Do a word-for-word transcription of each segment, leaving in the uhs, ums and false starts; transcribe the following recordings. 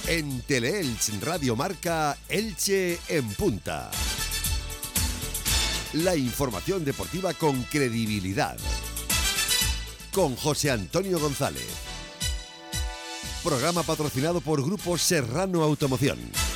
En Teleelch Radio Marca, Elche en punta. La información deportiva con credibilidad. Con José Antonio González. Programa patrocinado por Grupo Serrano Automoción.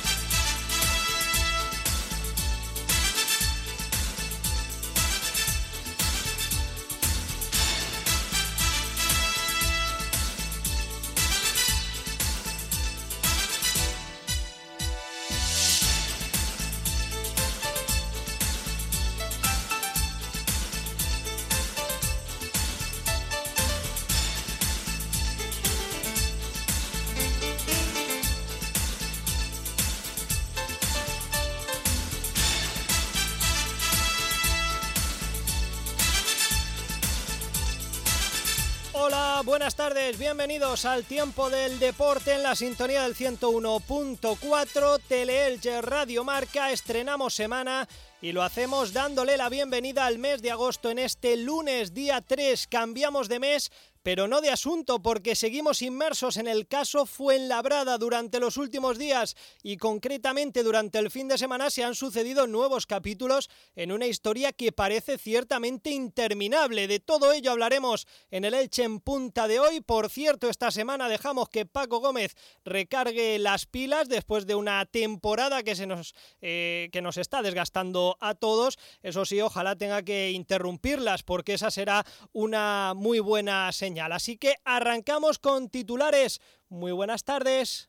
Buenas tardes, bienvenidos al Tiempo del Deporte en la sintonía del ciento uno punto cuatro, Teleelch Radio Marca. Estrenamos semana y lo hacemos dándole la bienvenida al mes de agosto en este lunes día tres. Cambiamos de mes, pero no de asunto, porque seguimos inmersos en el caso Fuenlabrada durante los últimos días y concretamente durante el fin de semana se han sucedido nuevos capítulos en una historia que parece ciertamente interminable. De todo ello hablaremos en el Elche en punta de hoy. Por cierto, esta semana dejamos que Paco Gómez recargue las pilas después de una temporada que se nos, eh, que nos está desgastando a todos. Eso sí, ojalá tenga que interrumpirlas, porque esa será una muy buena señal. Así que arrancamos con titulares. Muy buenas tardes.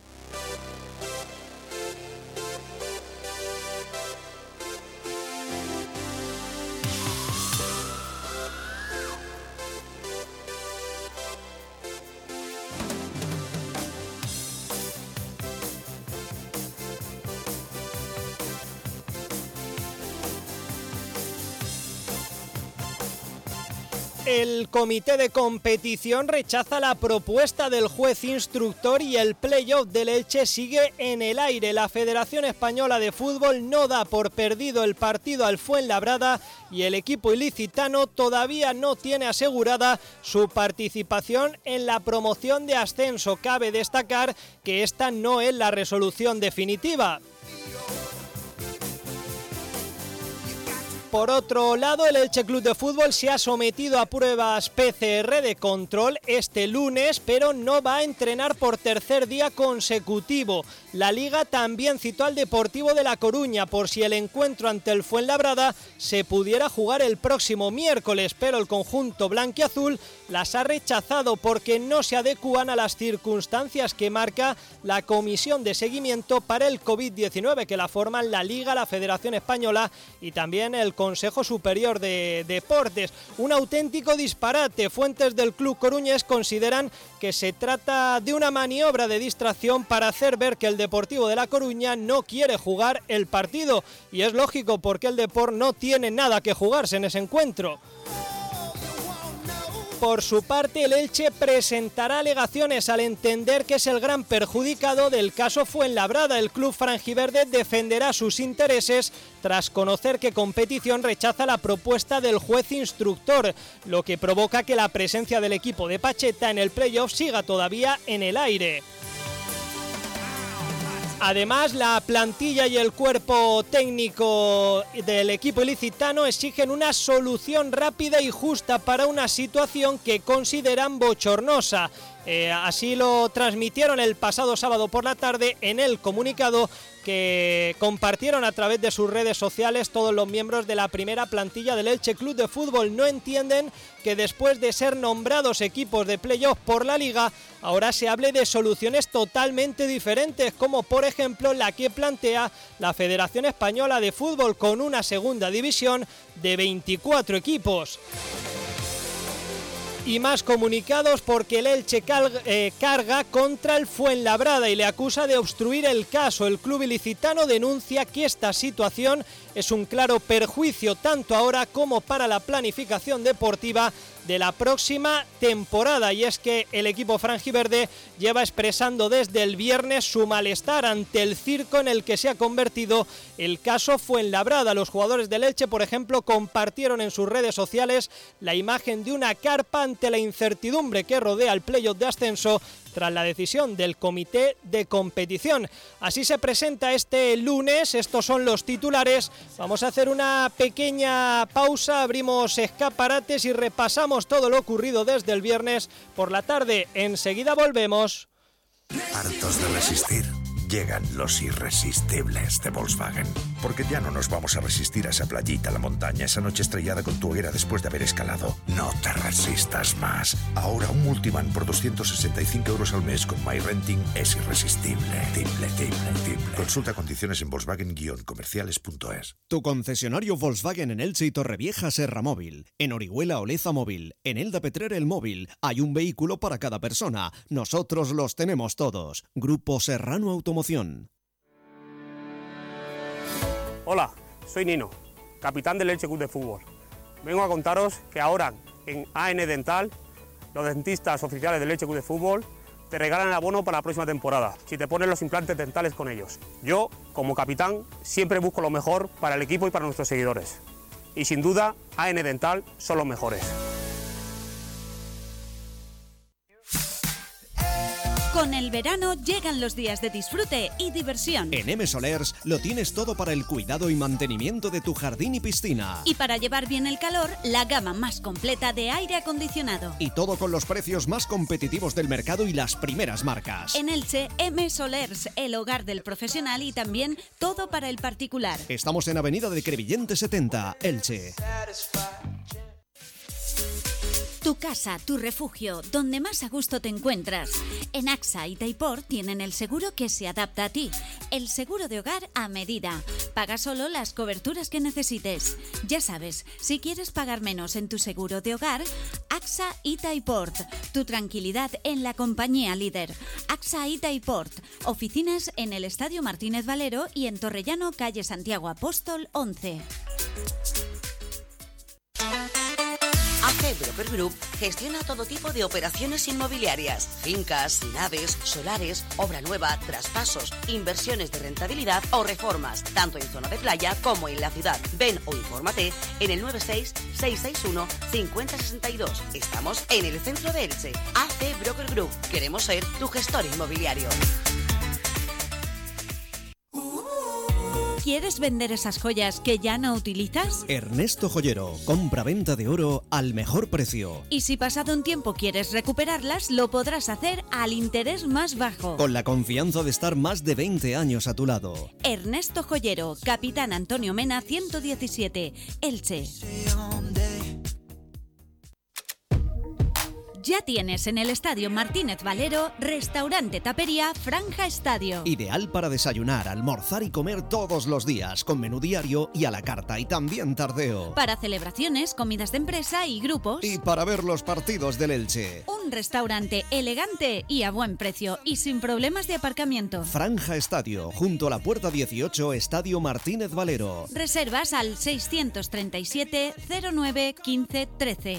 El comité de competición rechaza la propuesta del juez instructor y el play-off del Elche sigue en el aire. La Federación Española de Fútbol no da por perdido el partido al Fuenlabrada y el equipo ilicitano todavía no tiene asegurada su participación en la promoción de ascenso. Cabe destacar que esta no es la resolución definitiva. Por otro lado, el Elche Club de Fútbol se ha sometido a pruebas P C R de control este lunes, pero no va a entrenar por tercer día consecutivo. La Liga también citó al Deportivo de La Coruña por si el encuentro ante el Fuenlabrada se pudiera jugar el próximo miércoles, pero el conjunto blanquiazul las ha rechazado porque no se adecúan a las circunstancias que marca la Comisión de Seguimiento para el COVID diecinueve, que la forman la Liga, la Federación Española y también el Consejo Superior de Deportes. Un auténtico disparate. Fuentes del club coruñés consideran que se trata de una maniobra de distracción para hacer ver que el Deportivo de La Coruña no quiere jugar el partido. Y es lógico, porque el Depor no tiene nada que jugarse en ese encuentro. Por su parte, el Elche presentará alegaciones al entender que es el gran perjudicado del caso Fuenlabrada. El club franjiverde defenderá sus intereses tras conocer que Competición rechaza la propuesta del juez instructor, lo que provoca que la presencia del equipo de Pacheta en el playoff siga todavía en el aire. Además, la plantilla y el cuerpo técnico del equipo ilicitano exigen una solución rápida y justa para una situación que consideran bochornosa. Eh, así lo transmitieron el pasado sábado por la tarde en el comunicado que compartieron a través de sus redes sociales todos los miembros de la primera plantilla del Elche Club de Fútbol. No entienden que después de ser nombrados equipos de playoff por la Liga, ahora se hable de soluciones totalmente diferentes, como por ejemplo la que plantea la Federación Española de Fútbol, con una segunda división de veinticuatro equipos. Y más comunicados, porque el Elche cal, eh, carga contra el Fuenlabrada y le acusa de obstruir el caso. El club ilicitano denuncia que esta situación es un claro perjuicio tanto ahora como para la planificación deportiva de la próxima temporada, y es que el equipo franjiverde lleva expresando desde el viernes su malestar ante el circo en el que se ha convertido el caso Fuenlabrada. Los jugadores del Elche, por ejemplo, compartieron en sus redes sociales la imagen de una carpa ante la incertidumbre que rodea el playoff de ascenso tras la decisión del comité de competición. Así se presenta este lunes, estos son los titulares. Vamos a hacer una pequeña pausa, abrimos escaparates y repasamos todo lo ocurrido desde el viernes por la tarde. Enseguida volvemos. ¿Hartos de resistir? Llegan los irresistibles de Volkswagen. Porque ya no nos vamos a resistir a esa playita, a la montaña, esa noche estrellada con tu hoguera después de haber escalado. No te resistas más. Ahora un Multivan por doscientos sesenta y cinco euros al mes con MyRenting es irresistible. Timble, timble, timble. Consulta condiciones en Volkswagen guion comerciales punto es. Tu concesionario Volkswagen en Elche y Torrevieja Serra Móvil. En Orihuela Oleza Móvil. En Elda Petrer El Móvil. Hay un vehículo para cada persona. Nosotros los tenemos todos. Grupo Serrano Automoción. Hola, soy Nino, capitán del Elche Club de Fútbol. Vengo a contaros que ahora en A N Dental, los dentistas oficiales del Elche Club de Fútbol te regalan el abono para la próxima temporada, si te pones los implantes dentales con ellos. Yo, como capitán, siempre busco lo mejor para el equipo y para nuestros seguidores. Y sin duda, A N Dental son los mejores. Con el verano llegan los días de disfrute y diversión. En M Solers lo tienes todo para el cuidado y mantenimiento de tu jardín y piscina. Y para llevar bien el calor, la gama más completa de aire acondicionado. Y todo con los precios más competitivos del mercado y las primeras marcas. En Elche, M Solers, el hogar del profesional y también todo para el particular. Estamos en Avenida de Crevillente setenta, Elche. Tu casa, tu refugio, donde más a gusto te encuentras. En AXA y Taipor tienen el seguro que se adapta a ti. El seguro de hogar a medida. Paga solo las coberturas que necesites. Ya sabes, si quieres pagar menos en tu seguro de hogar, AXA y Taipor. Tu tranquilidad en la compañía líder. AXA y Taipor. Oficinas en el Estadio Martínez Valero y en Torrellano, calle Santiago Apóstol once. A C Broker Group gestiona todo tipo de operaciones inmobiliarias, fincas, naves, solares, obra nueva, traspasos, inversiones de rentabilidad o reformas, tanto en zona de playa como en la ciudad. Ven o infórmate en el nueve seis, seis seis uno, cinco cero seis dos. Estamos en el centro de Elche. A C Broker Group. Queremos ser tu gestor inmobiliario. ¿Quieres vender esas joyas que ya no utilizas? Ernesto Joyero, compra-venta de oro al mejor precio. Y si pasado un tiempo quieres recuperarlas, lo podrás hacer al interés más bajo. Con la confianza de estar más de veinte años a tu lado. Ernesto Joyero, Capitán Antonio Mena ciento diecisiete, Elche. Ya tienes en el Estadio Martínez Valero restaurante tapería Franja Estadio. Ideal para desayunar, almorzar y comer todos los días, con menú diario y a la carta y también tardeo. Para celebraciones, comidas de empresa y grupos. Y para ver los partidos del Elche. Un restaurante elegante y a buen precio y sin problemas de aparcamiento. Franja Estadio, junto a la puerta dieciocho, Estadio Martínez Valero. Reservas al seiscientos treinta y siete, cero nueve, quince, trece.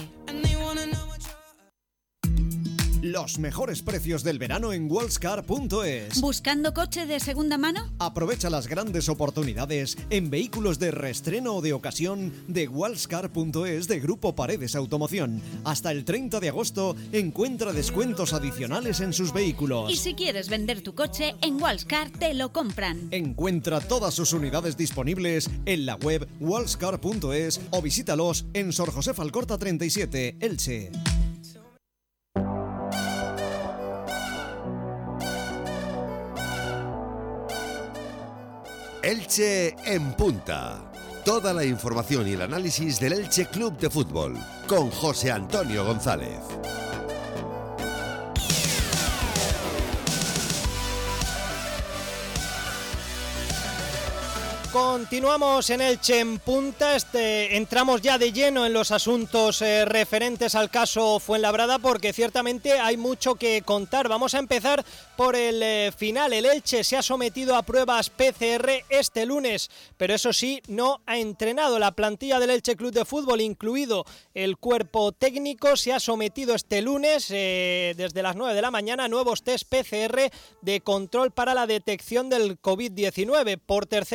Los mejores precios del verano en wallscar punto es. ¿Buscando coche de segunda mano? Aprovecha las grandes oportunidades en vehículos de reestreno o de ocasión de wallscar punto es de Grupo Paredes Automoción. Hasta el treinta de agosto encuentra descuentos adicionales en sus vehículos. Y si quieres vender tu coche, en Wallscar te lo compran. Encuentra todas sus unidades disponibles en la web wallscar punto es o visítalos en Sor José Falcorta treinta y siete, Elche. Elche en punta. Toda la información y el análisis del Elche Club de Fútbol con José Antonio González. Continuamos en Elche en punta, este, entramos ya de lleno en los asuntos eh, referentes al caso Fuenlabrada porque ciertamente hay mucho que contar. Vamos a empezar por el eh, final. El Elche se ha sometido a pruebas P C R este lunes, pero eso sí, no ha entrenado. La plantilla del Elche Club de Fútbol, incluido el cuerpo técnico, se ha sometido este lunes eh, desde las nueve de la mañana a nuevos test P C R de control para la detección del COVID diecinueve. Por tercera vez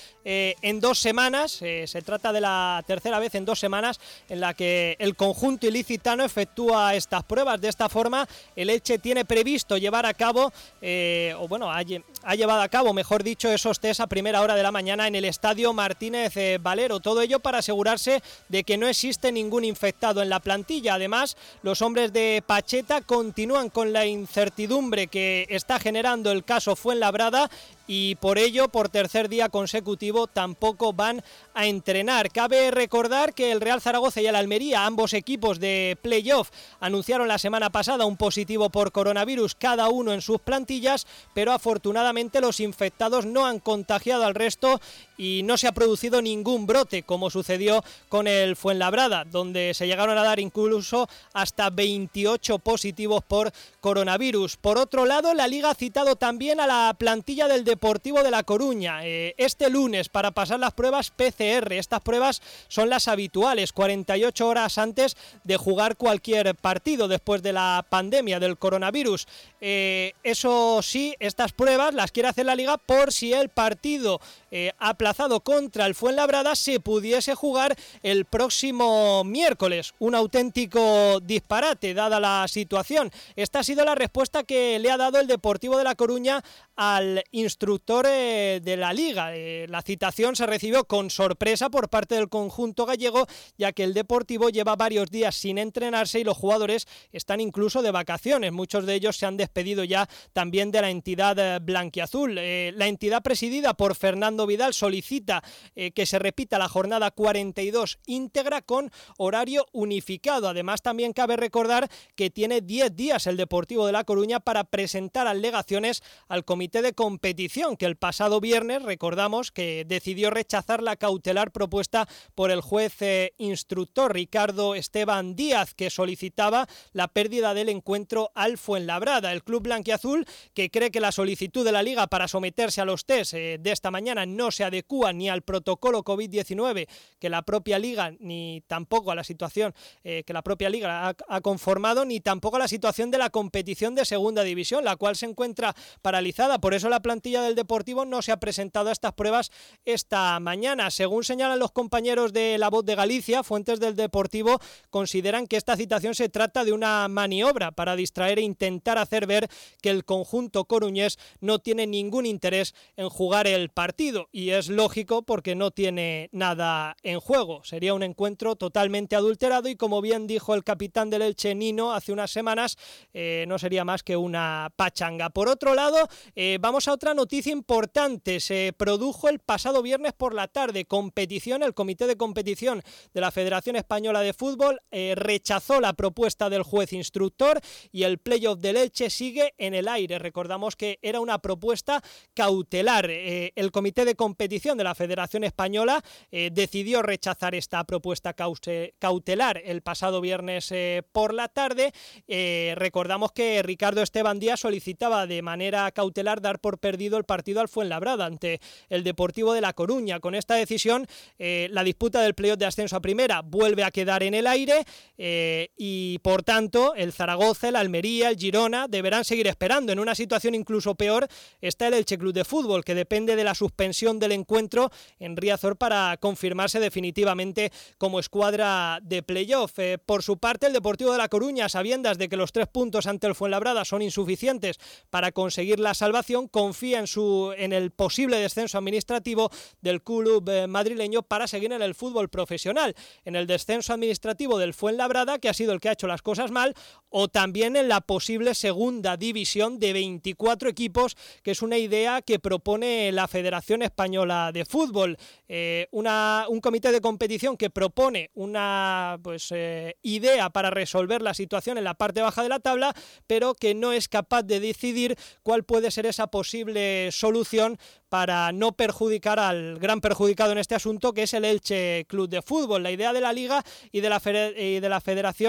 eh, en dos semanas, eh, se trata de la tercera vez en dos semanas en la que el conjunto ilicitano efectúa estas pruebas. De esta forma, el Elche tiene previsto llevar a cabo, eh, o bueno, ha, ha llevado a cabo, mejor dicho, esos test a primera hora de la mañana en el Estadio Martínez eh, Valero. Todo ello para asegurarse de que no existe ningún infectado en la plantilla. Además, los hombres de Pacheta continúan con la incertidumbre que está generando el caso Fuenlabrada y por ello, por tercer día consecutivo, tampoco van a entrenar. Cabe recordar que el Real Zaragoza y el Almería, ambos equipos de playoff, anunciaron la semana pasada un positivo por coronavirus cada uno en sus plantillas, pero afortunadamente los infectados no han contagiado al resto y no se ha producido ningún brote, como sucedió con el Fuenlabrada, donde se llegaron a dar incluso hasta veintiocho positivos por coronavirus. Por otro lado, la Liga ha citado también a la plantilla del Deportivo de La Coruña eh, este lunes para pasar las pruebas P C R. Estas pruebas son las habituales, cuarenta y ocho horas antes de jugar cualquier partido después de la pandemia del coronavirus. Eh, eso sí, estas pruebas las quiere hacer la Liga por si el partido eh, aplazado contra el Fuenlabrada se pudiese jugar el próximo miércoles. Un auténtico disparate dada la situación. Esta ha sido la respuesta que le ha dado el Deportivo de La Coruña al instructor eh, de la Liga. Eh, la citación se recibió con sorpresa por parte del conjunto gallego, ya que el Deportivo lleva varios días sin entrenarse y los jugadores están incluso de vacaciones. Muchos de ellos se han despedido ya también de la entidad eh, blanquiazul. Eh, la entidad presidida por Fernando Vidal solicita eh, que se repita la jornada cuarenta y dos íntegra con horario unificado. Además, también cabe recordar que tiene diez días el Deportivo de La Coruña para presentar alegaciones al comité de competición, que el pasado viernes, recordamos, que decidió rechazar la cautelar propuesta por el juez eh, instructor Ricardo Esteban Díaz, que solicitaba la pérdida del encuentro al Fuenlabrada. El club blanquiazul, que cree que la solicitud de la Liga para someterse a los test eh, de esta mañana no se adecúa ni al protocolo COVID diecinueve que la propia Liga, ni tampoco a la situación eh, que la propia Liga ha, ha conformado, ni tampoco a la situación de la competición de segunda división, la cual se encuentra paralizada. Por eso la plantilla del Deportivo no se ha presentado a estas pruebas esta mañana. Según señalan los compañeros de La Voz de Galicia, fuentes del Deportivo consideran que esta citación se trata de una maniobra para distraer e intentar hacer ver que el conjunto coruñés no tiene ningún interés en jugar el partido, y es lógico porque no tiene nada en juego. Sería un encuentro totalmente adulterado y, como bien dijo el capitán del Elche, Nino, hace unas semanas, eh, no sería más que una pachanga. Por otro lado, eh, vamos a otra noticia importante. Se produjo el pasado viernes por la tarde competición. El comité de competición de la Federación Española de Fútbol eh, rechazó la propuesta del juez instructor y el playoff del Elche sigue en el aire. Recordamos que era una propuesta cautelar. Eh, el comité de competición de la Federación Española eh, decidió rechazar esta propuesta cautelar el pasado viernes eh, por la tarde. Eh, recordamos que Ricardo Esteban Díaz solicitaba de manera cautelar dar por perdido el partido al Fuenlabrada ante el Deportivo de La Coruña. Con esta decisión, eh, la disputa del playoff de ascenso a primera vuelve a quedar en el aire eh, y, por tanto, el Zaragoza, el Almería, el Girona deberán seguir esperando. En una situación incluso peor está el Elche Club de Fútbol, que depende de la suspensión del encuentro en Riazor para confirmarse definitivamente como escuadra de playoff. Eh, por su parte, el Deportivo de La Coruña, a sabiendas de que los tres puntos ante el Fuenlabrada son insuficientes para conseguir la salvación, confía en, su, en el posible descenso administrativo del club eh, madrileño para seguir en el fútbol profesional, en el descenso administrativo del Fuenlabrada, que ha sido el que ha hecho las cosas mal, o también en la posible segunda división de veinticuatro equipos, que es una idea que propone la Federación Española de Fútbol. Eh, una, un comité de competición que propone una pues, eh, idea para resolver la situación en la parte baja de la tabla, pero que no es capaz de decidir cuál puede ser esa posible solución para no perjudicar al gran perjudicado en este asunto, que es el Elche Club de Fútbol. La idea de la Liga y de la, y de la Federación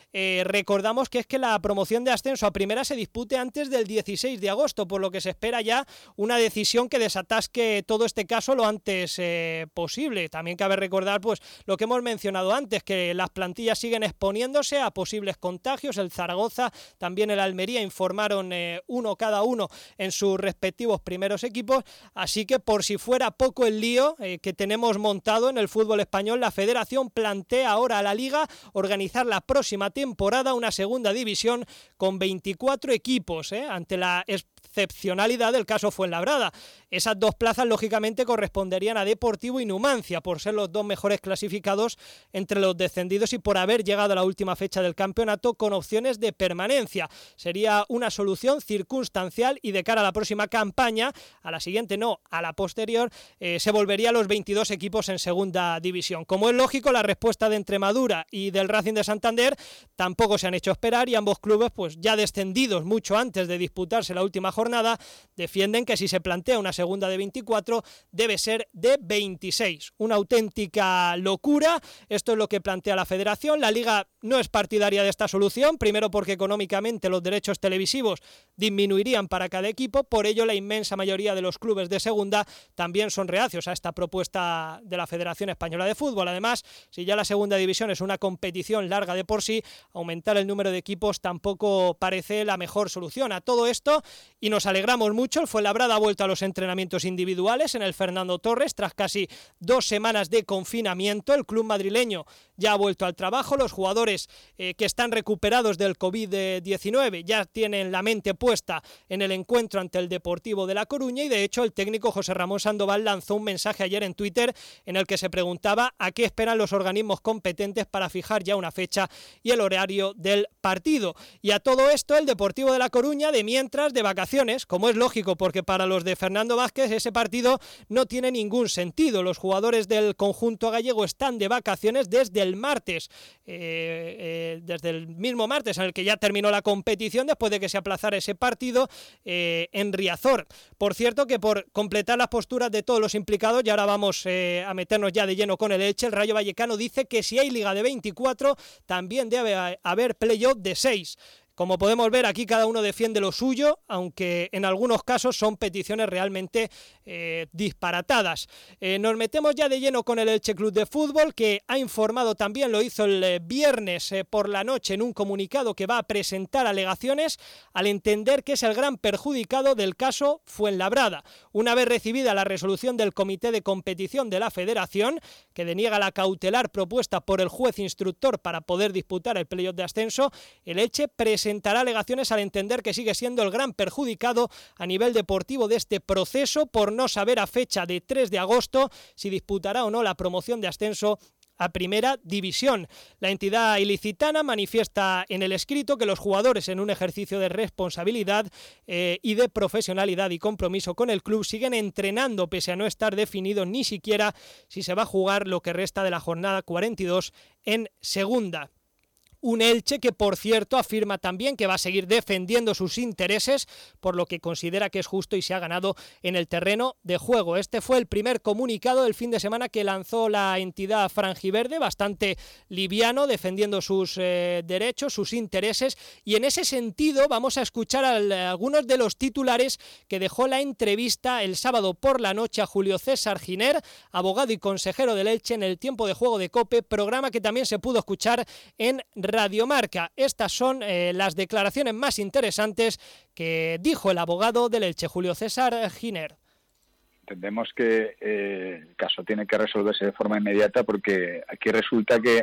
eh, recordamos que es que la promoción de ascenso a primera se dispute antes del dieciséis de agosto, por lo que se espera ya una decisión que desatasque todo este caso lo antes eh, posible. También cabe recordar pues lo que hemos mencionado antes, que las plantillas siguen exponiéndose a posibles contagios. El Zaragoza, también el Almería informaron eh, uno cada uno en sus respectivos primeros equipos, así que por si fuera poco el lío eh, que tenemos montado en el fútbol español, la Federación plantea ahora a la Liga organizar la próxima temporada una segunda división con veinticuatro equipos, eh, ante la excepcionalidad del caso Fuenlabrada. Esas dos plazas lógicamente corresponderían a Deportivo y Numancia por ser los dos mejores clasificados entre los descendidos y por haber llegado a la última fecha del campeonato con opciones de permanencia. Sería una solución circunstancial y de cara a la próxima campaña, a la siguiente no, a la posterior, eh, se volvería a los veintidós equipos en segunda división. Como es lógico, la respuesta de Extremadura y del Racing de Santander tampoco se han hecho esperar y ambos clubes, pues ya descendidos mucho antes de disputarse la última jornada, defienden que si se plantea una segunda de veinticuatro debe ser de veintiséis. Una auténtica locura. Esto es lo que plantea la Federación. La Liga no es partidaria de esta solución, primero porque económicamente los derechos televisivos disminuirían para cada equipo, por ello la inmensa mayoría de los clubes de segunda también son reacios a esta propuesta de la Federación Española de Fútbol. Además, si ya la segunda división es una competición larga de por sí, aumentar el número de equipos tampoco parece la mejor solución a todo esto, y nos alegramos mucho. El Fuenlabrada ha vuelto a los entrenamientos individuales en el Fernando Torres tras casi dos semanas de confinamiento. El club madrileño ya ha vuelto al trabajo. Los jugadores eh, que están recuperados del covid diecinueve ya tienen la mente puesta en el encuentro ante el Deportivo de La Coruña, y de hecho el técnico José Ramón Sandoval lanzó un mensaje ayer en Twitter en el que se preguntaba a qué esperan los organismos competentes para fijar ya una fecha y el horario del partido. Y a todo esto el Deportivo de La Coruña de mientras de vacaciones, como es lógico porque para los de Fernando Vázquez ese partido no tiene ningún sentido. Los jugadores del conjunto gallego están de vacaciones desde el martes, eh, eh, desde el mismo martes en el que ya terminó la competición después de que se aplazara ese partido eh, en Riazor. Por cierto que por completar las posturas de todos los implicados, y ahora vamos eh, a meternos ya de lleno con el Elche, el Rayo Vallecano dice que si hay liga de veinticuatro también debe haber playoff de seis. Como podemos ver, aquí cada uno defiende lo suyo, aunque en algunos casos son peticiones realmente eh, disparatadas. Eh, nos metemos ya de lleno con el Elche Club de Fútbol, que ha informado también, lo hizo el eh, viernes eh, por la noche en un comunicado, que va a presentar alegaciones al entender que es el gran perjudicado del caso Fuenlabrada. Una vez recibida la resolución del Comité de Competición de la Federación, que deniega la cautelar propuesta por el juez instructor para poder disputar el playoff de ascenso, el Elche presenta presentará alegaciones al entender que sigue siendo el gran perjudicado a nivel deportivo de este proceso por no saber a fecha de tres de agosto si disputará o no la promoción de ascenso a primera división. La entidad ilicitana manifiesta en el escrito que los jugadores, en un ejercicio de responsabilidad eh, y de profesionalidad y compromiso con el club, siguen entrenando pese a no estar definido ni siquiera si se va a jugar lo que resta de la jornada cuarenta y dos en segunda. Un Elche que, por cierto, afirma también que va a seguir defendiendo sus intereses, por lo que considera que es justo y se ha ganado en el terreno de juego. Este fue el primer comunicado del fin de semana que lanzó la entidad franjiverde, bastante liviano, defendiendo sus eh, derechos, sus intereses, y en ese sentido vamos a escuchar a algunos de los titulares que dejó la entrevista el sábado por la noche a Julio César Giner, abogado y consejero del Elche, en el tiempo de juego de COPE, programa que también se pudo escuchar en Radio Marca. Estas son eh, las declaraciones más interesantes que dijo el abogado del Elche, Julio César Giner. Entendemos que eh, el caso tiene que resolverse de forma inmediata porque aquí resulta que,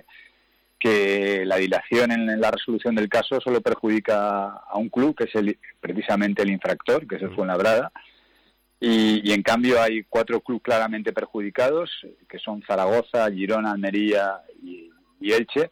que la dilación en la resolución del caso solo perjudica a un club, que es el, precisamente el infractor, que es el Fuenlabrada, y, y en cambio hay cuatro clubes claramente perjudicados, que son Zaragoza, Girona, Almería y, y Elche,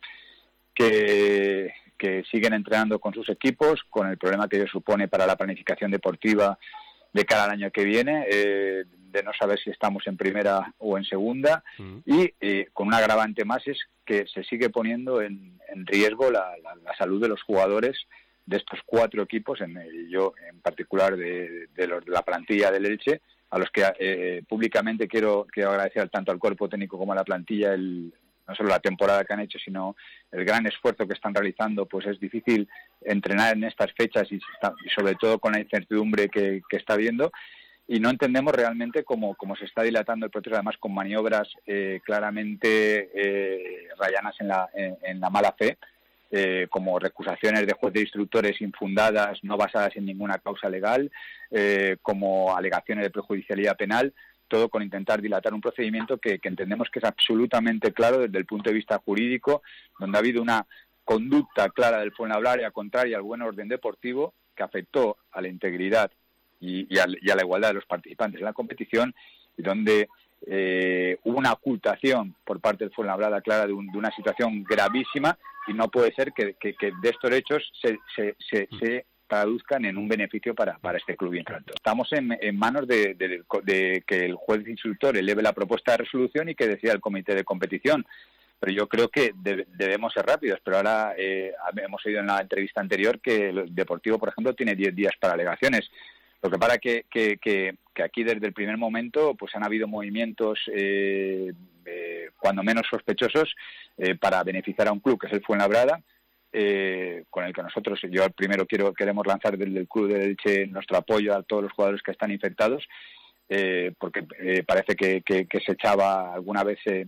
Que, que siguen entrenando con sus equipos, con el problema que ello supone para la planificación deportiva de cara al año que viene, eh, de no saber si estamos en primera o en segunda, uh-huh. y eh, con un agravante más es que se sigue poniendo en, en riesgo la, la, la salud de los jugadores de estos cuatro equipos, en, yo en particular de, de, los, de la plantilla del Elche, a los que eh, públicamente quiero, quiero agradecer tanto al cuerpo técnico como a la plantilla el no solo la temporada que han hecho, sino el gran esfuerzo que están realizando, pues es difícil entrenar en estas fechas y, y sobre todo con la incertidumbre que, que está habiendo. Y no entendemos realmente cómo, cómo se está dilatando el proceso, además con maniobras eh, claramente eh, rayanas en la, en, en la mala fe, eh, como recusaciones de juez de instructores infundadas, no basadas en ninguna causa legal, eh, como alegaciones de prejudicialidad penal, todo con intentar dilatar un procedimiento que, que entendemos que es absolutamente claro desde el punto de vista jurídico, donde ha habido una conducta clara del Fuenlabrada contraria al buen orden deportivo que afectó a la integridad y, y, a, y a la igualdad de los participantes en la competición, y donde eh, hubo una ocultación por parte del Fuenlabrada clara de, un, de una situación gravísima, y no puede ser que, que, que de estos hechos se, se, se, se traduzcan en un beneficio para, para este club infractor. Estamos en, en manos de, de, de que el juez instructor eleve la propuesta de resolución y que decida el comité de competición. Pero yo creo que de, debemos ser rápidos. Pero ahora eh, hemos oído en la entrevista anterior que el Deportivo, por ejemplo, tiene diez días para alegaciones. Lo que para que, que, que, que aquí desde el primer momento pues han habido movimientos eh, eh, cuando menos sospechosos eh, para beneficiar a un club que es el Fuenlabrada, eh, con el que nosotros, yo primero quiero queremos lanzar desde el club de Elche nuestro apoyo a todos los jugadores que están infectados, eh, porque eh, parece que, que, que se echaba alguna vez se,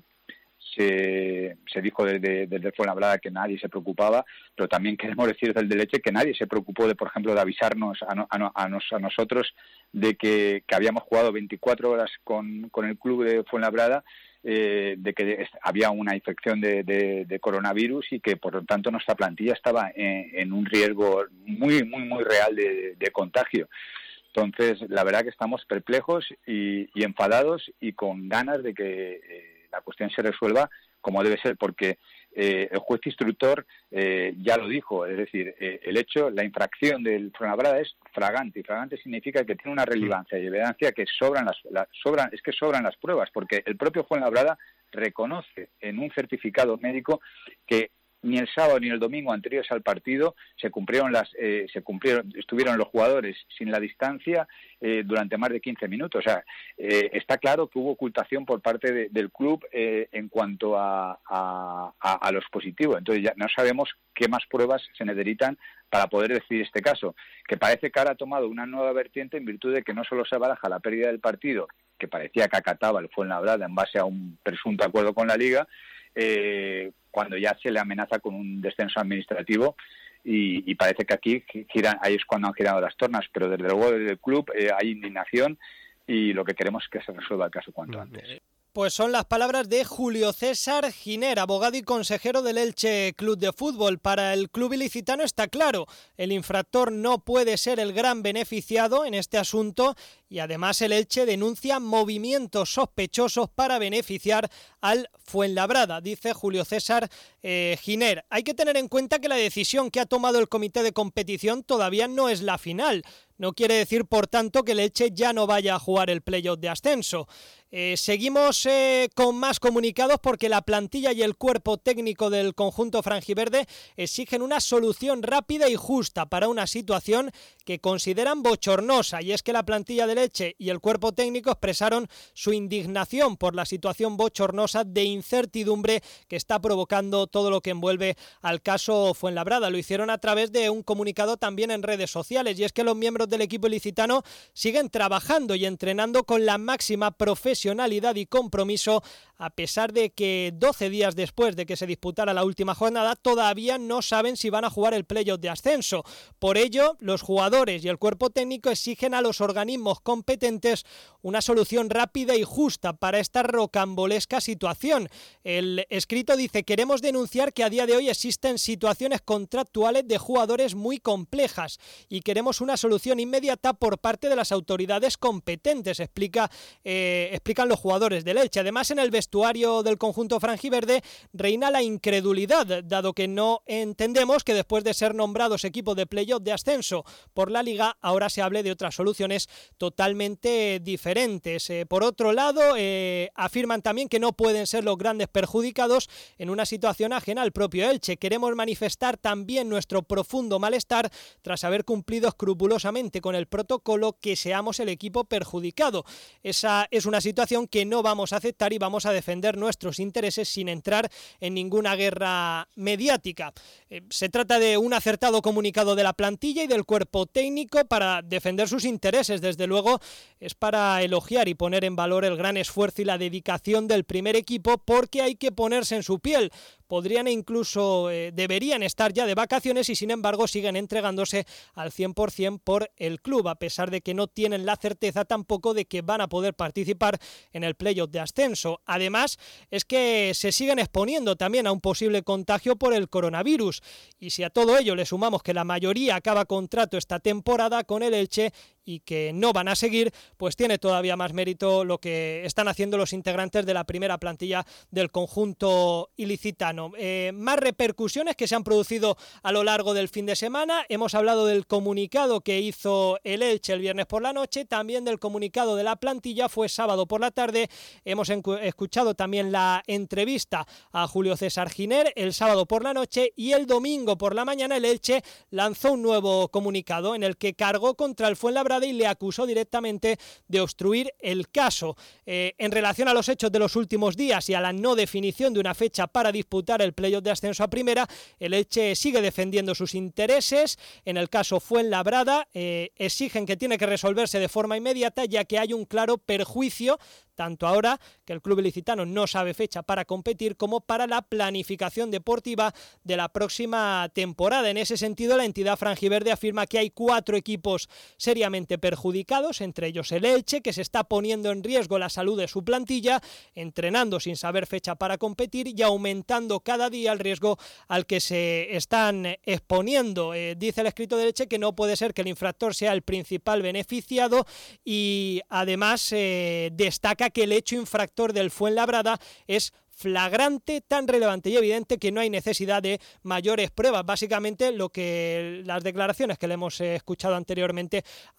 se, se dijo desde, desde el Fuenlabrada que nadie se preocupaba, pero también queremos decir desde el de Elche que nadie se preocupó de, por ejemplo, de avisarnos a, no, a, no, a, nos, a nosotros de que, que habíamos jugado veinticuatro horas con, con el club de Fuenlabrada, eh, de que había una infección de, de, de coronavirus y que por lo tanto nuestra plantilla estaba en, en un riesgo muy, muy, muy real de, de contagio. Entonces, la verdad que estamos perplejos y, y enfadados y con ganas de que eh, la cuestión se resuelva como debe ser, porque eh, el juez instructor eh, ya lo dijo, es decir, eh, el hecho, la infracción del Fuenlabrada es fragante, y fragante significa que tiene una relevancia y evidencia que sobran las, la, sobran, es que sobran las pruebas, porque el propio Fuenlabrada reconoce en un certificado médico que ni el sábado ni el domingo anteriores al partido se cumplieron las eh, se cumplieron estuvieron los jugadores sin la distancia eh, durante más de quince minutos. O sea, eh, está claro que hubo ocultación por parte de, del club eh, en cuanto a, a, a, a los positivos. Entonces ya no sabemos qué más pruebas se necesitan para poder decidir este caso, que parece que ahora ha tomado una nueva vertiente en virtud de que no solo se baraja la pérdida del partido, que parecía que acataba el Fuenlabrada en base a un presunto acuerdo con la Liga, eh, cuando ya se le amenaza con un descenso administrativo, y, y parece que aquí giran, ahí es cuando han girado las tornas, pero desde luego desde el club eh, hay indignación y lo que queremos es que se resuelva el caso cuanto antes. Pues son las palabras de Julio César Giner, abogado y consejero del Elche Club de Fútbol. Para el club ilicitano está claro, el infractor no puede ser el gran beneficiado en este asunto, y además el Elche denuncia movimientos sospechosos para beneficiar al Fuenlabrada, dice Julio César eh, Giner. Hay que tener en cuenta que la decisión que ha tomado el comité de competición todavía no es la final. No quiere decir, por tanto, que el Elche ya no vaya a jugar el playoff de ascenso. Eh, seguimos eh, con más comunicados porque la plantilla y el cuerpo técnico del conjunto franjiverde exigen una solución rápida y justa para una situación que consideran bochornosa, y es que la plantilla del Elche y el cuerpo técnico expresaron su indignación por la situación bochornosa de incertidumbre que está provocando todo lo que envuelve al caso Fuenlabrada. Lo hicieron a través de un comunicado también en redes sociales, y es que los miembros del equipo ilicitano siguen trabajando y entrenando con la máxima profesionalidad y compromiso, a pesar de que doce días después de que se disputara la última jornada todavía no saben si van a jugar el playoff de ascenso. Por ello, los jugadores y el cuerpo técnico exigen a los organismos competentes una solución rápida y justa para esta rocambolesca situación. El escrito dice: queremos denunciar que a día de hoy existen situaciones contractuales de jugadores muy complejas y queremos una solución inmediata por parte de las autoridades competentes, explica, eh, explican los jugadores del Elche. Además, en el vestuario del conjunto franjiverde reina la incredulidad, dado que no entendemos que después de ser nombrados equipo de playoff de ascenso por la Liga, ahora se hable de otras soluciones totalmente diferentes. Eh, por otro lado, eh, afirman también que no pueden ser los grandes perjudicados en una situación ajena al propio Elche. Queremos manifestar también nuestro profundo malestar tras haber cumplido escrupulosamente con el protocolo, que seamos el equipo perjudicado. Esa es una situación que no vamos a aceptar y vamos a defender nuestros intereses sin entrar en ninguna guerra mediática. Eh, se trata de un acertado comunicado de la plantilla y del cuerpo técnico para defender sus intereses. Desde luego es para elogiar y poner en valor el gran esfuerzo y la dedicación del primer equipo, porque hay que ponerse en su piel. Podrían e incluso eh, deberían estar ya de vacaciones y sin embargo siguen entregándose al cien por ciento por el club, a pesar de que no tienen la certeza tampoco de que van a poder participar en el playoff de ascenso. Además, es que se siguen exponiendo también a un posible contagio por el coronavirus, y si a todo ello le sumamos que la mayoría acaba contrato esta temporada con el Elche y que no van a seguir, pues tiene todavía más mérito lo que están haciendo los integrantes de la primera plantilla del conjunto ilicitano. Eh, más repercusiones que se han producido a lo largo del fin de semana. Hemos hablado del comunicado que hizo el Elche el viernes por la noche, también del comunicado de la plantilla, fue sábado por la tarde. Hemos escuchado también la entrevista a Julio César Giner el sábado por la noche, y el domingo por la mañana el Elche lanzó un nuevo comunicado en el que cargó contra el Fuenlabrada y le acusó directamente de obstruir el caso. Eh, en relación a los hechos de los últimos días y a la no definición de una fecha para disputar el playoff de ascenso a primera, el Elche sigue defendiendo sus intereses. En el caso Fuenlabrada, eh, exigen que tiene que resolverse de forma inmediata, ya que hay un claro perjuicio tanto ahora que el club ilicitano no sabe fecha para competir como para la planificación deportiva de la próxima temporada. En ese sentido, la entidad franjiverde afirma que hay cuatro equipos seriamente perjudicados, entre ellos el Elche, que se está poniendo en riesgo la salud de su plantilla, entrenando sin saber fecha para competir y aumentando cada día el riesgo al que se están exponiendo. Eh, dice el escrito del Elche que no puede ser que el infractor sea el principal beneficiado, y además eh, destaca que el hecho infractor del Fuenlabrada es flagrante, tan relevante y evidente que no hay necesidad de mayores pruebas. Básicamente lo que las declaraciones que le hemos escuchado anteriormente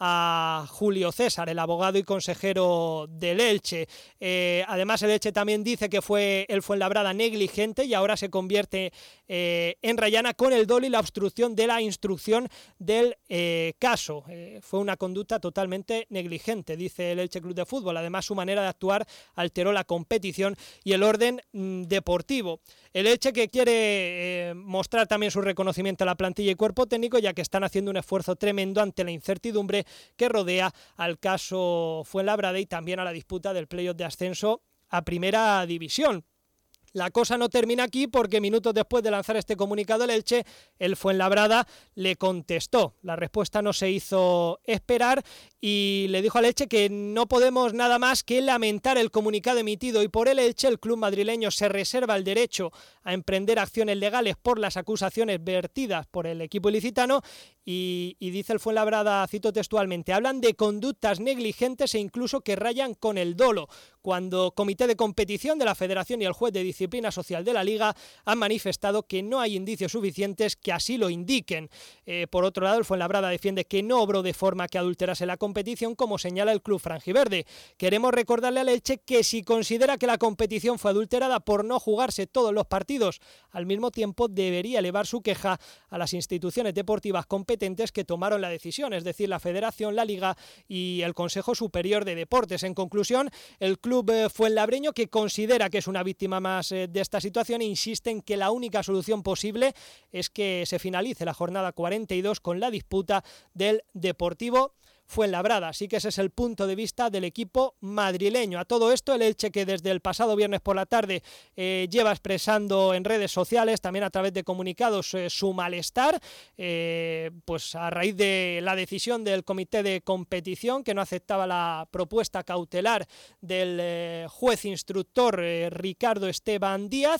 a Julio César, el abogado y consejero del Elche. Eh, además el Elche también dice que fue el Fuenlabrada negligente y ahora se convierte eh, en rayana con el dolo y la obstrucción de la instrucción del eh, caso. Eh, fue una conducta totalmente negligente, dice el Elche Club de Fútbol. Además, su manera de actuar alteró la competición y el orden deportivo. El Elche que quiere eh, mostrar también su reconocimiento a la plantilla y cuerpo técnico, ya que están haciendo un esfuerzo tremendo ante la incertidumbre que rodea al caso Fuenlabrada y también a la disputa del playoff de ascenso a primera división. La cosa no termina aquí, porque minutos después de lanzar este comunicado el Elche, el Fuenlabrada le contestó. La respuesta no se hizo esperar y le dijo al Elche que no podemos nada más que lamentar el comunicado emitido, y por el Elche el club madrileño se reserva el derecho a emprender acciones legales por las acusaciones vertidas por el equipo ilicitano. Y, y dice el Fuenlabrada, cito textualmente, hablan de conductas negligentes e incluso que rayan con el dolo, cuando comité de competición de la Federación y el juez de disciplina social de la Liga han manifestado que no hay indicios suficientes que así lo indiquen. Eh, por otro lado, el Fuenlabrada defiende que no obró de forma que adulterase la competición, como señala el club franjiverde. Queremos recordarle al Elche que si considera que la competición fue adulterada por no jugarse todos los partidos al mismo tiempo, debería elevar su queja a las instituciones deportivas competentes que tomaron la decisión, es decir, la Federación, la Liga y el Consejo Superior de Deportes. En conclusión, el club fuenlabreño, que considera que es una víctima más de esta situación, insiste en que la única solución posible es que se finalice la jornada cuarenta y dos con la disputa del Deportivo Fuenlabrada. Así que ese es el punto de vista del equipo madrileño. A todo esto, el Elche, que desde el pasado viernes por la tarde eh, lleva expresando en redes sociales, también a través de comunicados, eh, su malestar, eh, pues a raíz de la decisión del comité de competición, que no aceptaba la propuesta cautelar del eh, juez instructor eh, Ricardo Esteban Díaz.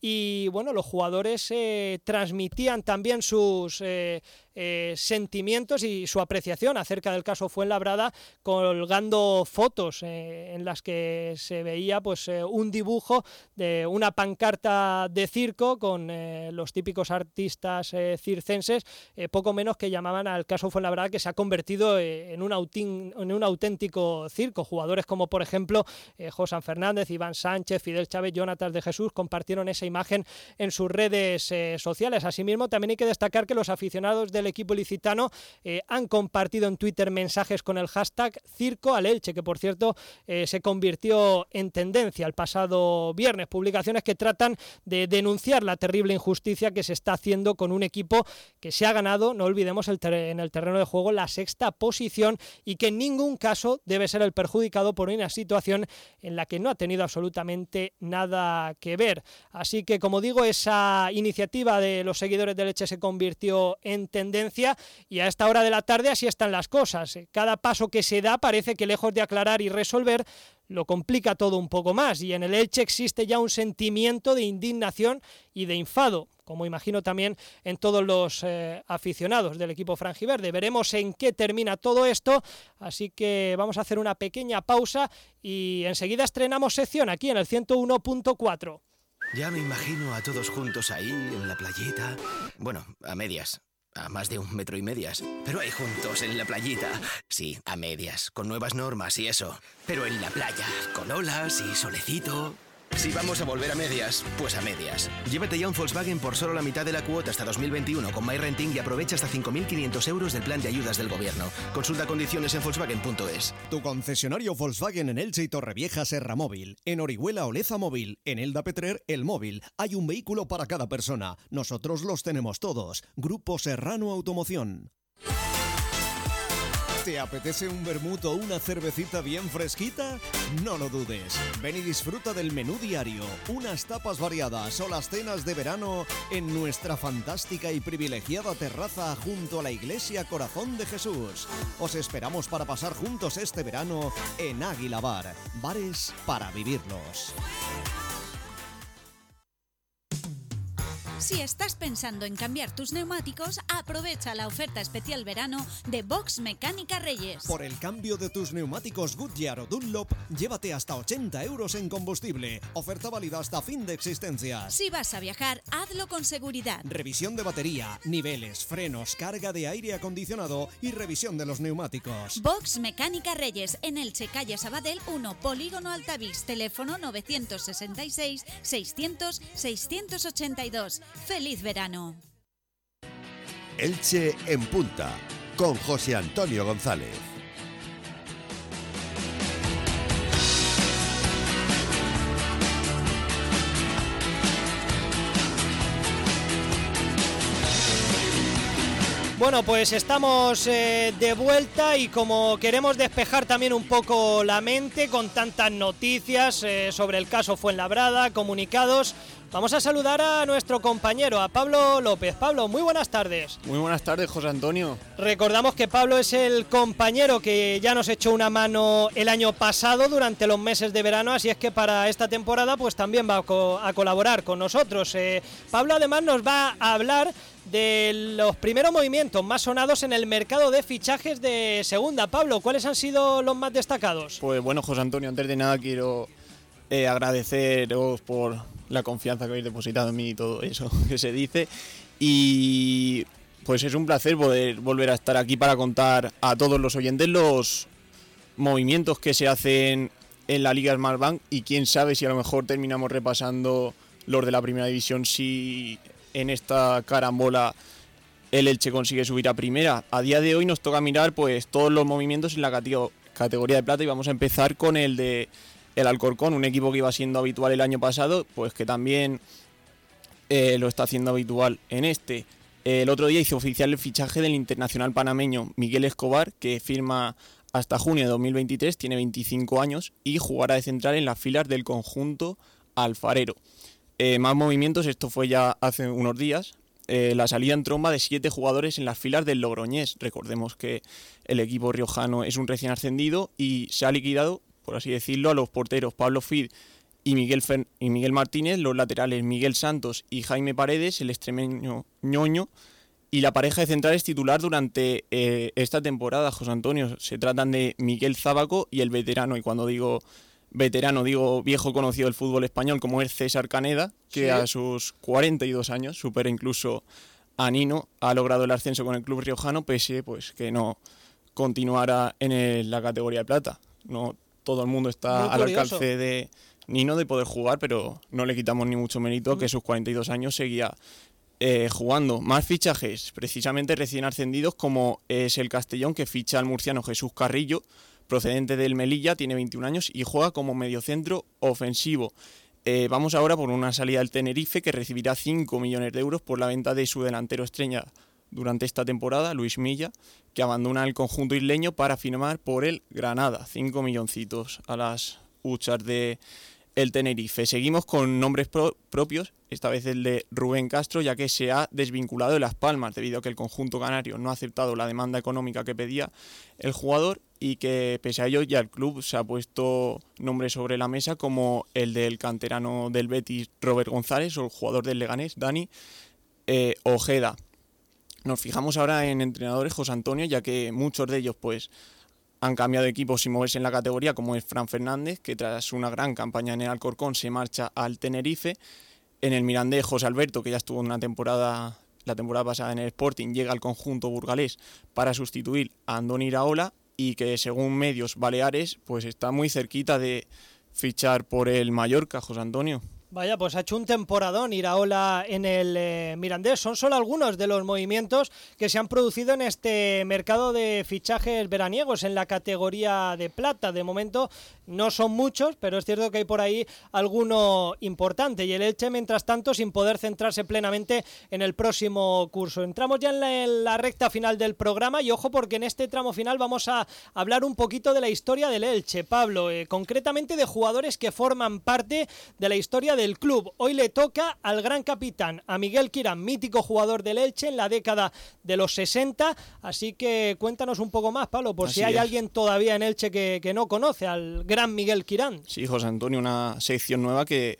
Y bueno, los jugadores eh, transmitían también sus eh, eh, sentimientos y su apreciación acerca del caso Fuenlabrada, colgando fotos eh, en las que se veía pues eh, un dibujo de una pancarta de circo con eh, los típicos artistas eh, circenses, eh, poco menos que llamaban al caso Fuenlabrada, que se ha convertido eh, en, un autín, en un auténtico circo. Jugadores como por ejemplo eh, José Fernández, Iván Sánchez, Fidel Chávez, Jonatas de Jesús compartieron esa imagen en sus redes eh, sociales. Asimismo, también hay que destacar que los aficionados del del equipo ilicitano eh, han compartido en Twitter mensajes con el hashtag Circo al Elche, que por cierto eh, se convirtió en tendencia el pasado viernes. Publicaciones que tratan de denunciar la terrible injusticia que se está haciendo con un equipo que se ha ganado, no olvidemos, el ter- en el terreno de juego la sexta posición y que en ningún caso debe ser el perjudicado por una situación en la que no ha tenido absolutamente nada que ver. Así que, como digo, esa iniciativa de los seguidores del Elche se convirtió en tendencia y a esta hora de la tarde así están las cosas. Cada paso que se da parece que, lejos de aclarar y resolver, lo complica todo un poco más, y en el Elche existe ya un sentimiento de indignación y de enfado, como imagino también en todos los eh, aficionados del equipo franjiverde. Veremos en qué termina todo esto, así que vamos a hacer una pequeña pausa y enseguida estrenamos sección aquí en el ciento uno punto cuatro. Ya me imagino a todos juntos ahí, en la playita. Bueno, a medias. A más de un metro y medias. Pero ahí juntos, en la playita. Sí, a medias, con nuevas normas y eso. Pero en la playa, con olas y solecito. Si vamos a volver a medias, pues a medias. Llévate ya un Volkswagen por solo la mitad de la cuota hasta dos mil veintiuno con MyRenting y aprovecha hasta cinco mil quinientos euros del plan de ayudas del gobierno. Consulta condiciones en Volkswagen punto es. Tu concesionario Volkswagen en Elche y Torrevieja Serra Móvil. En Orihuela Oleza Móvil. En Elda Petrer El Móvil. Hay un vehículo para cada persona. Nosotros los tenemos todos. Grupo Serrano Automoción. ¿Te apetece un vermut o una cervecita bien fresquita? No lo dudes. Ven y disfruta del menú diario, unas tapas variadas o las cenas de verano en nuestra fantástica y privilegiada terraza junto a la Iglesia Corazón de Jesús. Os esperamos para pasar juntos este verano en Águila Bar. Bares para vivirlos. Si estás pensando en cambiar tus neumáticos, aprovecha la oferta especial verano de Box Mecánica Reyes. Por el cambio de tus neumáticos Goodyear o Dunlop, llévate hasta ochenta euros en combustible. Oferta válida hasta fin de existencia. Si vas a viajar, hazlo con seguridad. Revisión de batería, niveles, frenos, carga de aire acondicionado y revisión de los neumáticos. Box Mecánica Reyes, en Elche, calle Sabadell uno, Polígono Altavix, teléfono novecientos sesenta y seis, seiscientos, seiscientos ochenta y dos. ¡Feliz verano! Elche en punta, con José Antonio González. Bueno, pues estamos eh, de vuelta y como queremos despejar también un poco la mente con tantas noticias eh, sobre el caso Fuenlabrada, comunicados, vamos a saludar a nuestro compañero, a Pablo López. Pablo, muy buenas tardes. Muy buenas tardes, José Antonio. Recordamos que Pablo es el compañero que ya nos echó una mano el año pasado durante los meses de verano, así es que para esta temporada pues también va a, co- a colaborar con nosotros. Eh, Pablo además nos va a hablar de los primeros movimientos más sonados en el mercado de fichajes de segunda. Pablo, ¿cuáles han sido los más destacados? Pues bueno, José Antonio, antes de nada quiero eh, agradeceros por la confianza que habéis depositado en mí y todo eso que se dice. Y pues es un placer poder volver a estar aquí para contar a todos los oyentes los movimientos que se hacen en la Liga Smartbank y quién sabe si a lo mejor terminamos repasando los de la primera división, si en esta carambola el Elche consigue subir a primera. A día de hoy nos toca mirar pues todos los movimientos en la categoría de plata y vamos a empezar con el de el Alcorcón, un equipo que iba siendo habitual el año pasado, pues que también eh, lo está haciendo habitual en este. El otro día hizo oficial el fichaje del internacional panameño Miguel Escobar, que firma hasta junio de dos mil veintitrés, tiene veinticinco años y jugará de central en las filas del conjunto alfarero. Eh, más movimientos, esto fue ya hace unos días, eh, la salida en tromba de siete jugadores en las filas del Logroñés. Recordemos que el equipo riojano es un recién ascendido y se ha liquidado, por así decirlo, a los porteros Pablo Fid y Miguel, Fer- y Miguel Martínez, los laterales Miguel Santos y Jaime Paredes, el extremeño Ñoño, y la pareja de centrales titular durante eh, esta temporada, José Antonio. Se tratan de Miguel Zábaco y el veterano, y cuando digo veterano digo viejo conocido del fútbol español, como es César Caneda, que sí, a sus cuarenta y dos años supera incluso a Nino, ha logrado el ascenso con el club riojano, pese pues que no continuara en el, la categoría de plata. No todo el mundo está al alcance de Nino de poder jugar, pero no le quitamos ni mucho mérito que a sus cuarenta y dos años seguía eh, jugando. Más fichajes, precisamente recién ascendidos, como es el Castellón, que ficha al murciano Jesús Carrillo, procedente del Melilla, tiene veintiún años y juega como mediocentro ofensivo. Eh, vamos ahora por una salida del Tenerife, que recibirá cinco millones de euros por la venta de su delantero estrella durante esta temporada, Luis Milla, que abandona el conjunto isleño para firmar por el Granada. cinco milloncitos a las huchas de el Tenerife. Seguimos con nombres pro- propios, esta vez el de Rubén Castro, ya que se ha desvinculado de Las Palmas debido a que el conjunto canario no ha aceptado la demanda económica que pedía el jugador, y que pese a ello ya el club se ha puesto nombres sobre la mesa, como el del canterano del Betis Robert González o el jugador del Leganés Dani eh, Ojeda. Nos fijamos ahora en entrenadores, José Antonio, ya que muchos de ellos pues han cambiado de equipo sin moverse en la categoría, como es Fran Fernández, que tras una gran campaña en el Alcorcón se marcha al Tenerife. En el Mirandés, José Alberto, que ya estuvo una temporada, la temporada pasada en el Sporting, llega al conjunto burgalés para sustituir a Andoni Iraola, y que según medios baleares pues está muy cerquita de fichar por el Mallorca, José Antonio. Vaya, pues ha hecho un temporadón Iraola en el eh, Mirandés. Son solo algunos de los movimientos que se han producido en este mercado de fichajes veraniegos en la categoría de plata. De momento no son muchos, pero es cierto que hay por ahí alguno importante. Y el Elche, mientras tanto, sin poder centrarse plenamente en el próximo curso. Entramos ya en la, en la recta final del programa y ojo, porque en este tramo final vamos a hablar un poquito de la historia del Elche, Pablo, eh, concretamente de jugadores que forman parte de la historia de el club. Hoy le toca al gran capitán, a Miguel Quirán, mítico jugador del Elche en la década de los sesenta, así que cuéntanos un poco más, Pablo, por así si hay es. alguien todavía en Elche que, que no conoce al gran Miguel Quirán. Sí, José Antonio, una sección nueva que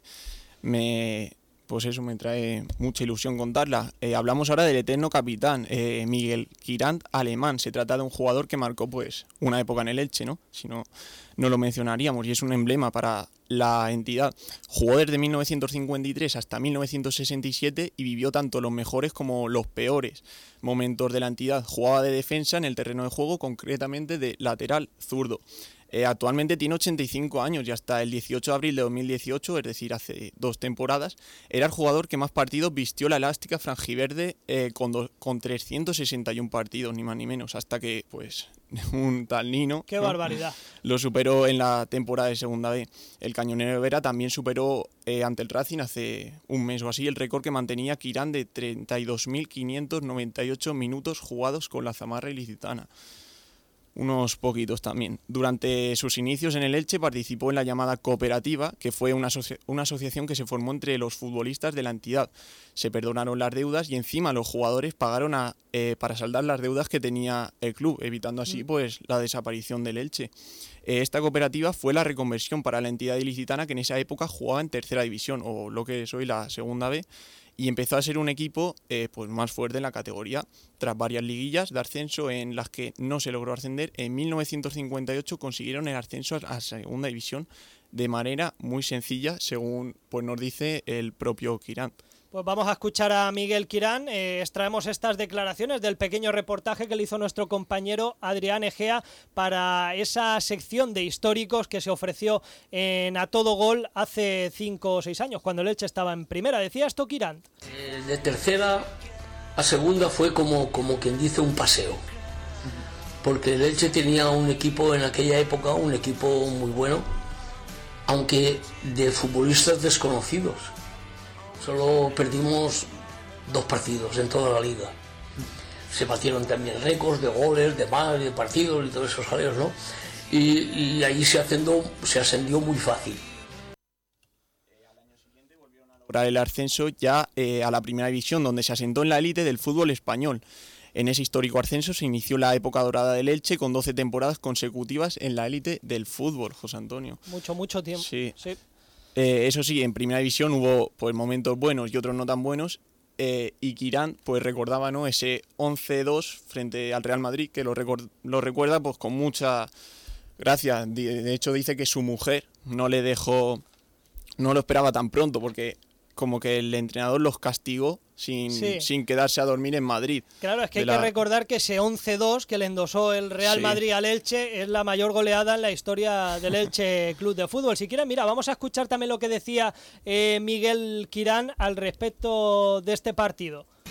me... pues eso, me trae mucha ilusión contarla. Eh, hablamos ahora del eterno capitán, eh, Miguel Quirán alemán. Se trata de un jugador que marcó pues una época en el Elche, ¿no? Si no, no lo mencionaríamos, y es un emblema para la entidad. Jugó desde mil novecientos cincuenta y tres hasta mil novecientos sesenta y siete y vivió tanto los mejores como los peores momentos de la entidad. Jugaba de defensa en el terreno de juego, concretamente de lateral zurdo. Eh, actualmente tiene ochenta y cinco años y hasta el dieciocho de abril de dos mil dieciocho, es decir, hace dos temporadas, era el jugador que más partidos vistió la elástica franjiverde eh, con, do, con trescientos sesenta y uno partidos, ni más ni menos, hasta que pues un tal Nino... ¡Qué ¿no? barbaridad! Lo superó en la temporada de Segunda B. El cañonero de Vera también superó eh, ante el Racing hace un mes o así el récord que mantenía Quirán de treinta y dos mil quinientos noventa y ocho minutos jugados con la zamarra ilicitana. Unos poquitos también. Durante sus inicios en el Elche participó en la llamada Cooperativa, que fue una, asoci- una asociación que se formó entre los futbolistas de la entidad. Se perdonaron las deudas y encima los jugadores pagaron a, eh, para saldar las deudas que tenía el club, evitando así pues la desaparición del Elche. Eh, esta cooperativa fue la reconversión para la entidad ilicitana, que en esa época jugaba en tercera división, o lo que es hoy la Segunda B, y empezó a ser un equipo eh, pues más fuerte en la categoría. Tras varias liguillas de ascenso en las que no se logró ascender, en mil novecientos cincuenta y ocho consiguieron el ascenso a Segunda División de manera muy sencilla, según pues nos dice el propio Quirán. Pues vamos a escuchar a Miguel Quirán. Eh, extraemos estas declaraciones del pequeño reportaje que le hizo nuestro compañero Adrián Egea para esa sección de históricos que se ofreció en A Todo Gol hace cinco o seis años, cuando el Elche estaba en primera. ¿Decía esto Quirán? Eh, de tercera a segunda fue como, como quien dice un paseo, porque el Elche tenía un equipo en aquella época, un equipo muy bueno, aunque de futbolistas desconocidos. Solo perdimos dos partidos en toda la liga. Se batieron también récords de goles, de más, de partidos y todos esos jaleos, ¿no? Y, y ahí se ascendió, se ascendió muy fácil. Para el ascenso ya eh, a la primera división, donde se asentó en la élite del fútbol español. En ese histórico ascenso se inició la época dorada del Elche con doce temporadas consecutivas en la élite del fútbol, José Antonio. Mucho, mucho tiempo. Sí. sí. Eh, eso sí, en primera división hubo pues momentos buenos y otros no tan buenos, eh, y Quirán pues recordaba, ¿no?, ese once dos frente al Real Madrid, que lo, record- lo recuerda pues con mucha gracia. De hecho dice que su mujer no le dejó, no lo esperaba tan pronto, porque como que el entrenador los castigó sin, sí. sin quedarse a dormir en Madrid. Claro, es que hay la... que recordar que ese once dos que le endosó el Real sí. Madrid al Elche es la mayor goleada en la historia del Elche Club de Fútbol. Si quieren, mira, vamos a escuchar también lo que decía eh, Miguel Quirán al respecto de este partido.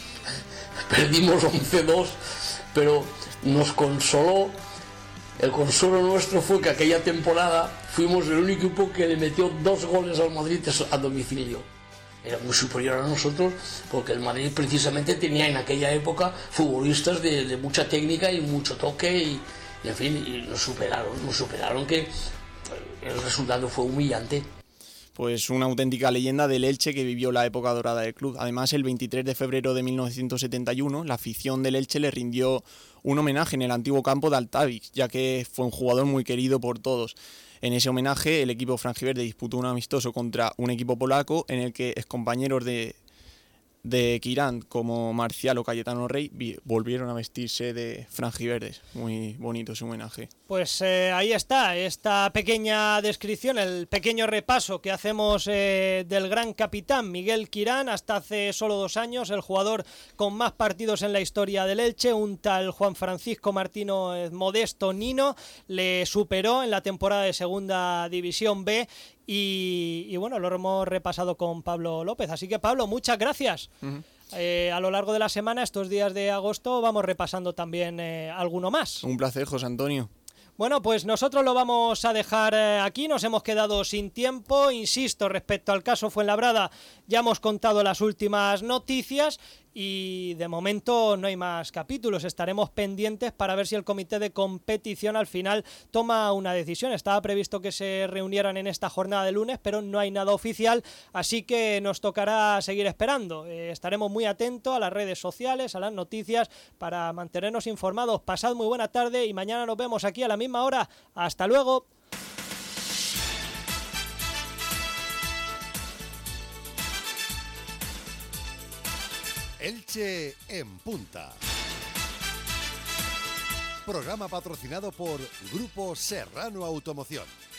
perdimos once dos, pero nos consoló. El consuelo nuestro fue que aquella temporada fuimos el único equipo que le metió dos goles al Madrid a domicilio. Era muy superior a nosotros porque el Madrid precisamente tenía en aquella época futbolistas de, de mucha técnica y mucho toque y, y en fin, y nos superaron, nos superaron que el resultado fue humillante. Pues una auténtica leyenda del Elche que vivió la época dorada del club. Además, el veintitrés de febrero de mil novecientos setenta y uno, la afición del Elche le rindió un homenaje en el antiguo campo de Altavix, ya que fue un jugador muy querido por todos. En ese homenaje, el equipo franjiverde disputó un amistoso contra un equipo polaco en el que excompañeros de, de Quirán como Marcial o Cayetano Rey vi, volvieron a vestirse de franjiverdes. Muy bonito ese homenaje. Pues eh, ahí está, esta pequeña descripción, el pequeño repaso que hacemos eh, del gran capitán Miguel Quirán, hasta hace solo dos años, el jugador con más partidos en la historia del Elche, un tal Juan Francisco Martino eh, Modesto Nino, le superó en la temporada de Segunda División B. Y, y bueno, lo hemos repasado con Pablo López, así que Pablo, muchas gracias. Uh-huh. Eh, a lo largo de la semana, estos días de agosto, vamos repasando también eh, alguno más. Un placer, José Antonio. Bueno, pues nosotros lo vamos a dejar aquí, nos hemos quedado sin tiempo, insisto, respecto al caso Fuenlabrada, ya hemos contado las últimas noticias y de momento no hay más capítulos, estaremos pendientes para ver si el comité de competición al final toma una decisión. Estaba previsto que se reunieran en esta jornada de lunes, pero no hay nada oficial, así que nos tocará seguir esperando. Eh, estaremos muy atentos a las redes sociales, a las noticias, para mantenernos informados. Pasad muy buena tarde y mañana nos vemos aquí a la misma hora. Hasta luego. Elche en Punta. Programa patrocinado por Grupo Serrano Automoción.